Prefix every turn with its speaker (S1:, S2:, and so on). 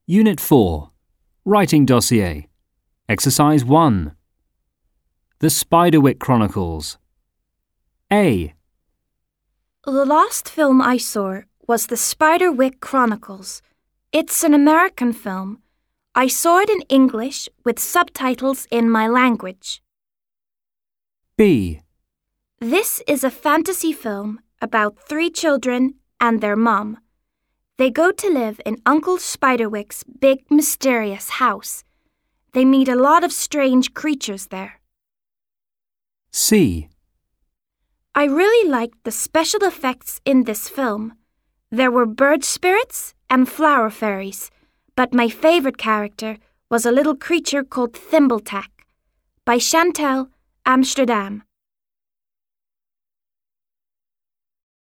S1: Unit 4. Writing Dossier. Exercise 1. The Spiderwick Chronicles. A.
S2: The last film I saw was The Spiderwick Chronicles. It's an American film. I saw it in English with subtitles in my language.
S1: B.
S2: This is a fantasy film about 3 children and their mom. They go to live in Uncle Spiderwick's big mysterious house. They meet a lot of strange creatures there.
S1: C.
S2: I really liked the special effects in this film. There were bird spirits and flower fairies, but my favorite character was a little creature called Thimbletack by Chantal Amsterdam.